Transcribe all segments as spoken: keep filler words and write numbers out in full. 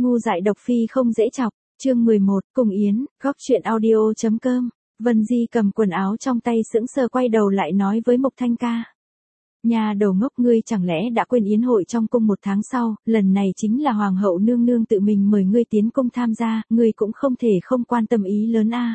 Ngu dại độc phi không dễ chọc, chương mười một, cùng Yến, góc chuyện audio chấm com. Vân Di cầm quần áo trong tay sững sờ quay đầu lại nói với Mục Thanh Ca. Nhà đầu ngốc, ngươi chẳng lẽ đã quên yến hội trong cung một tháng sau, lần này chính là hoàng hậu nương nương tự mình mời ngươi tiến cung tham gia, ngươi cũng không thể không quan tâm ý lớn a.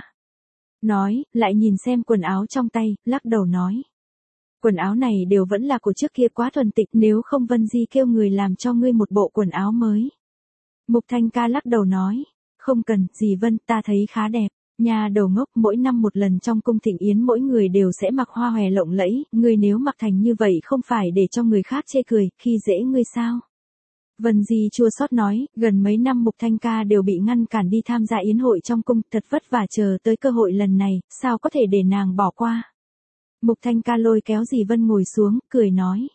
Nói, lại nhìn xem quần áo trong tay, lắc đầu nói. Quần áo này đều vẫn là của trước kia, quá thuần tịnh, nếu không Vân Di kêu người làm cho ngươi một bộ quần áo mới. Mục Thanh Ca lắc đầu nói, không cần, dì Vân, ta thấy khá đẹp. Nhà đầu ngốc, mỗi năm một lần trong cung thịnh yến mỗi người đều sẽ mặc hoa hòe lộng lẫy, ngươi nếu mặc thành như vậy không phải để cho người khác chê cười, khi dễ ngươi sao? Vân Di chua xót nói, gần mấy năm Mục Thanh Ca đều bị ngăn cản đi tham gia yến hội trong cung, thật vất vả chờ tới cơ hội lần này, sao có thể để nàng bỏ qua? Mục Thanh Ca lôi kéo dì Vân ngồi xuống, cười nói.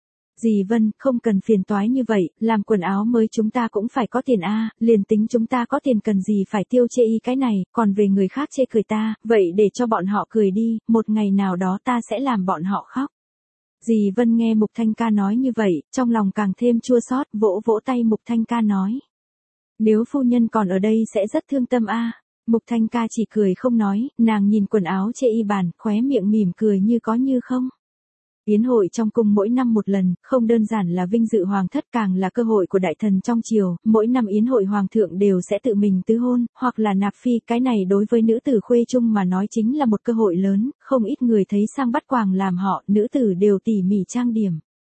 Dì Vân, không cần phiền toái như vậy, làm quần áo mới chúng ta cũng phải có tiền a, liền tính chúng ta có tiền cần gì phải tiêu chê y cái này, còn về người khác chê cười ta, vậy để cho bọn họ cười đi, một ngày nào đó ta sẽ làm bọn họ khóc. Dì Vân nghe Mục Thanh Ca nói như vậy, trong lòng càng thêm chua xót, vỗ vỗ tay Mục Thanh Ca nói. Nếu phu nhân còn ở đây sẽ rất thương tâm a. Mục Thanh Ca chỉ cười không nói, nàng nhìn quần áo chê y bàn, khóe miệng mỉm cười như có như không. Yến hội trong cung mỗi năm một lần, không đơn giản là vinh dự hoàng thất, càng là cơ hội của đại thần trong triều, mỗi năm yến hội hoàng thượng đều sẽ tự mình tứ hôn, hoặc là nạp phi, cái này đối với nữ tử khuê trung mà nói chính là một cơ hội lớn, không ít người thấy sang bắt quàng làm họ, nữ tử đều tỉ mỉ trang điểm.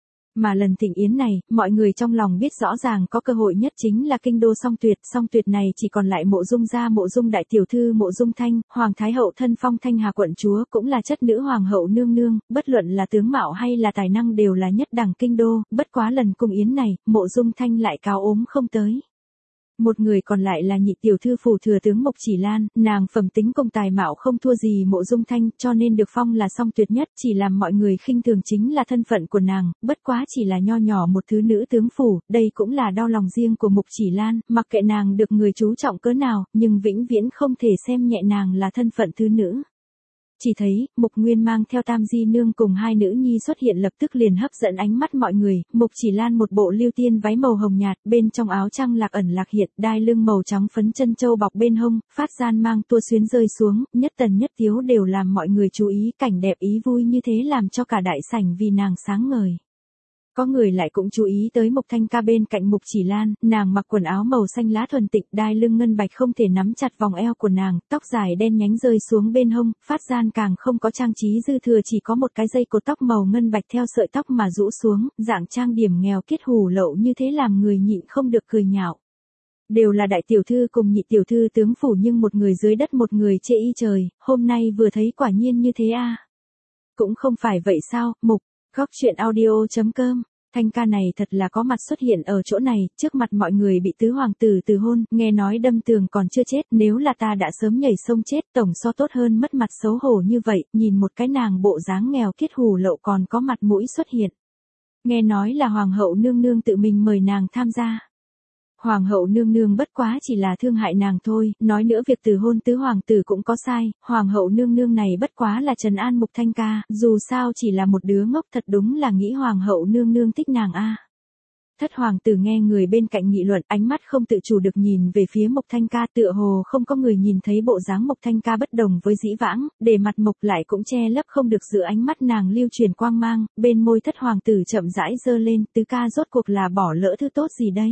Mà lần thịnh yến này, mọi người trong lòng biết rõ ràng có cơ hội nhất chính là kinh đô Song Tuyệt, Song Tuyệt này chỉ còn lại Mộ Dung gia Mộ Dung đại tiểu thư Mộ Dung Thanh, hoàng thái hậu thân phong Thanh Hà quận chúa, cũng là chất nữ hoàng hậu nương nương, bất luận là tướng mạo hay là tài năng đều là nhất đẳng kinh đô, bất quá lần cung yến này, Mộ Dung Thanh lại cáo ốm không tới. Một người còn lại là nhị tiểu thư phủ thừa tướng Mộc Chỉ Lan, nàng phẩm tính cùng tài mạo không thua gì Mộ Dung Thanh, cho nên được phong là song tuyệt nhất, chỉ làm mọi người khinh thường chính là thân phận của nàng, bất quá chỉ là nho nhỏ một thứ nữ tướng phủ, đây cũng là đau lòng riêng của Mộc Chỉ Lan, mặc kệ nàng được người chú trọng cỡ nào, nhưng vĩnh viễn không thể xem nhẹ nàng là thân phận thứ nữ. Chỉ thấy, Mục Nguyên mang theo Tam Di Nương cùng hai nữ nhi xuất hiện lập tức liền hấp dẫn ánh mắt mọi người, Mục Chỉ Lan một bộ lưu tiên váy màu hồng nhạt, bên trong áo trăng lạc ẩn lạc hiện, đai lưng màu trắng phấn chân châu bọc bên hông, phát gian mang tua xuyến rơi xuống, nhất tần nhất tiếu đều làm mọi người chú ý, cảnh đẹp ý vui như thế làm cho cả đại sảnh vì nàng sáng ngời. Có người lại cũng chú ý tới Mục Thanh Ca bên cạnh Mục Chỉ Lan, nàng mặc quần áo màu xanh lá thuần tịnh, đai lưng ngân bạch không thể nắm chặt vòng eo của nàng, tóc dài đen nhánh rơi xuống bên hông, phát gian càng không có trang trí dư thừa, chỉ có một cái dây cột tóc màu ngân bạch theo sợi tóc mà rũ xuống, dạng trang điểm nghèo kiết hủ lậu như thế làm người nhịn không được cười nhạo. Đều là đại tiểu thư cùng nhị tiểu thư tướng phủ nhưng một người dưới đất một người chê y trời, hôm nay vừa thấy quả nhiên như thế a. À. Cũng không phải vậy sao, Mục, góc chuyện audio chấm com. Thanh Ca này thật là có mặt xuất hiện ở chỗ này, trước mặt mọi người bị tứ hoàng tử từ hôn, nghe nói đâm tường còn chưa chết, nếu là ta đã sớm nhảy sông chết, tổng so tốt hơn mất mặt xấu hổ như vậy, nhìn một cái nàng bộ dáng nghèo kiết hủ lậu còn có mặt mũi xuất hiện. Nghe nói là hoàng hậu nương nương tự mình mời nàng tham gia. Hoàng hậu nương nương bất quá chỉ là thương hại nàng thôi, nói nữa việc từ hôn tứ hoàng tử cũng có sai, hoàng hậu nương nương này bất quá là trấn an Mục Thanh Ca, dù sao chỉ là một đứa ngốc, thật đúng là nghĩ hoàng hậu nương nương thích nàng a. À. Thất hoàng tử nghe người bên cạnh nghị luận, ánh mắt không tự chủ được nhìn về phía Mục Thanh Ca, tựa hồ không có người nhìn thấy bộ dáng Mục Thanh Ca bất đồng với dĩ vãng, để mặt Mục lại cũng che lấp không được giữa ánh mắt nàng lưu truyền quang mang, bên môi thất hoàng tử chậm rãi giơ lên, tứ ca rốt cuộc là bỏ lỡ thứ tốt gì đây?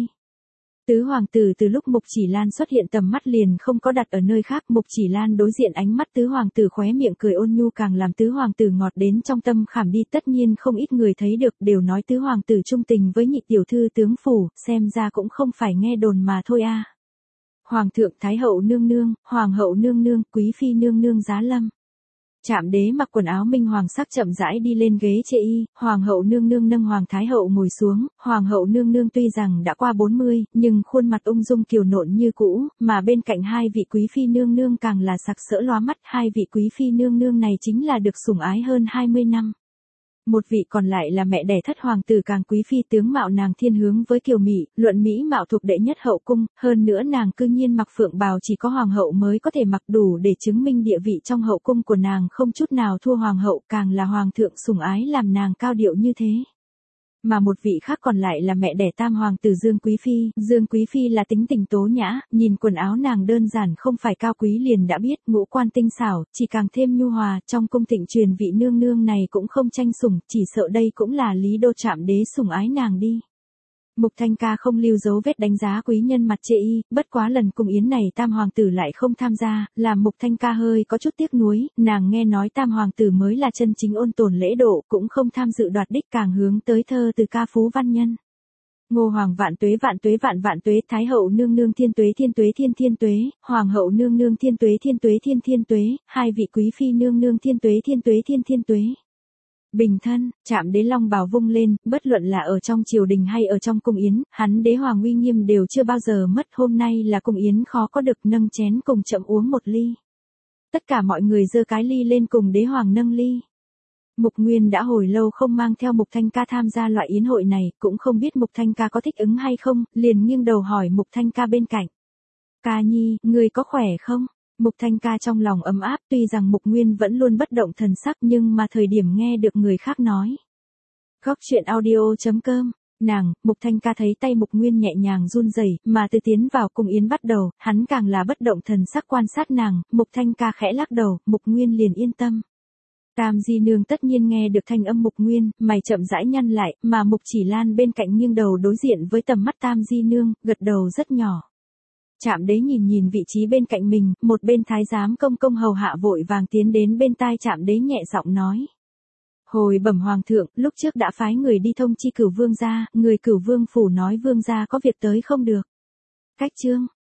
Tứ hoàng tử từ lúc Mục Chỉ Lan xuất hiện tầm mắt liền không có đặt ở nơi khác, Mục Chỉ Lan đối diện ánh mắt tứ hoàng tử khóe miệng cười ôn nhu càng làm tứ hoàng tử ngọt đến trong tâm khảm đi, tất nhiên không ít người thấy được, đều nói tứ hoàng tử trung tình với nhị tiểu thư tướng phủ, xem ra cũng không phải nghe đồn mà thôi a. À. Hoàng thượng thái hậu nương nương, hoàng hậu nương nương, quý phi nương nương giá lâm. Trạm đế mặc quần áo minh hoàng sắc chậm rãi đi lên ghế chê y, hoàng hậu nương nương nâng hoàng thái hậu ngồi xuống, hoàng hậu nương nương tuy rằng đã qua bốn mươi, nhưng khuôn mặt ung dung kiều nộn như cũ, mà bên cạnh hai vị quý phi nương nương càng là sặc sỡ lóa mắt, hai vị quý phi nương nương này chính là được sủng ái hơn hai mươi năm. Một vị còn lại là mẹ đẻ thất hoàng tử càng quý phi, tướng mạo nàng thiên hướng với kiều mỹ, luận mỹ mạo thuộc đệ nhất hậu cung, hơn nữa nàng cư nhiên mặc phượng bào chỉ có hoàng hậu mới có thể mặc, đủ để chứng minh địa vị trong hậu cung của nàng không chút nào thua hoàng hậu, càng là hoàng thượng sủng ái làm nàng cao điệu như thế. Mà một vị khác còn lại là mẹ đẻ tam hoàng tử Dương Quý Phi. Dương Quý Phi là tính tình tố nhã, nhìn quần áo nàng đơn giản không phải cao quý liền đã biết, ngũ quan tinh xảo, chỉ càng thêm nhu hòa, trong cung thịnh truyền vị nương nương này cũng không tranh sủng, chỉ sợ đây cũng là Lý Đô Trạm đế sủng ái nàng đi. Mục Thanh Ca không lưu dấu vết đánh giá quý nhân mặt chê y, bất quá lần cung yến này tam hoàng tử lại không tham gia, làm Mục Thanh Ca hơi có chút tiếc nuối, nàng nghe nói tam hoàng tử mới là chân chính ôn tồn lễ độ, cũng không tham dự đoạt đích càng hướng tới thơ từ ca phú văn nhân. Ngô Hoàng vạn tuế vạn tuế vạn vạn tuế, Thái hậu nương nương thiên tuế thiên tuế thiên thiên tuế, Hoàng hậu nương nương thiên tuế thiên tuế thiên thiên tuế, hai vị quý phi nương nương thiên tuế thiên tuế thiên thiên tuế. Bình thân, Trạm đế long bào vung lên, bất luận là ở trong triều đình hay ở trong cung yến, hắn đế hoàng uy nghiêm đều chưa bao giờ mất, hôm nay là cung yến khó có được, nâng chén cùng chậm uống một ly. Tất cả mọi người giơ cái ly lên cùng đế hoàng nâng ly. Mục Nguyên đã hồi lâu không mang theo Mục Thanh Ca tham gia loại yến hội này, cũng không biết Mục Thanh Ca có thích ứng hay không, liền nghiêng đầu hỏi Mục Thanh Ca bên cạnh. Ca nhi, ngươi có khỏe không? Mục Thanh Ca trong lòng ấm áp, tuy rằng Mục Nguyên vẫn luôn bất động thần sắc nhưng mà thời điểm nghe được người khác nói. Góc truyện audio chấm com, nàng, Mục Thanh Ca thấy tay Mục Nguyên nhẹ nhàng run rẩy, mà từ tiến vào cung yến bắt đầu, hắn càng là bất động thần sắc quan sát nàng, Mục Thanh Ca khẽ lắc đầu, Mục Nguyên liền yên tâm. Tam Di Nương tất nhiên nghe được thanh âm Mục Nguyên, mày chậm rãi nhăn lại, mà Mục Chỉ Lan bên cạnh nghiêng đầu đối diện với tầm mắt Tam Di Nương, gật đầu rất nhỏ. Trạm đế nhìn nhìn vị trí bên cạnh mình, một bên thái giám công công hầu hạ vội vàng tiến đến bên tai Trạm đế nhẹ giọng nói. Hồi bẩm hoàng thượng, lúc trước đã phái người đi thông chi Cửu Vương gia, người Cửu Vương phủ nói Vương gia có việc tới không được. Cách chương,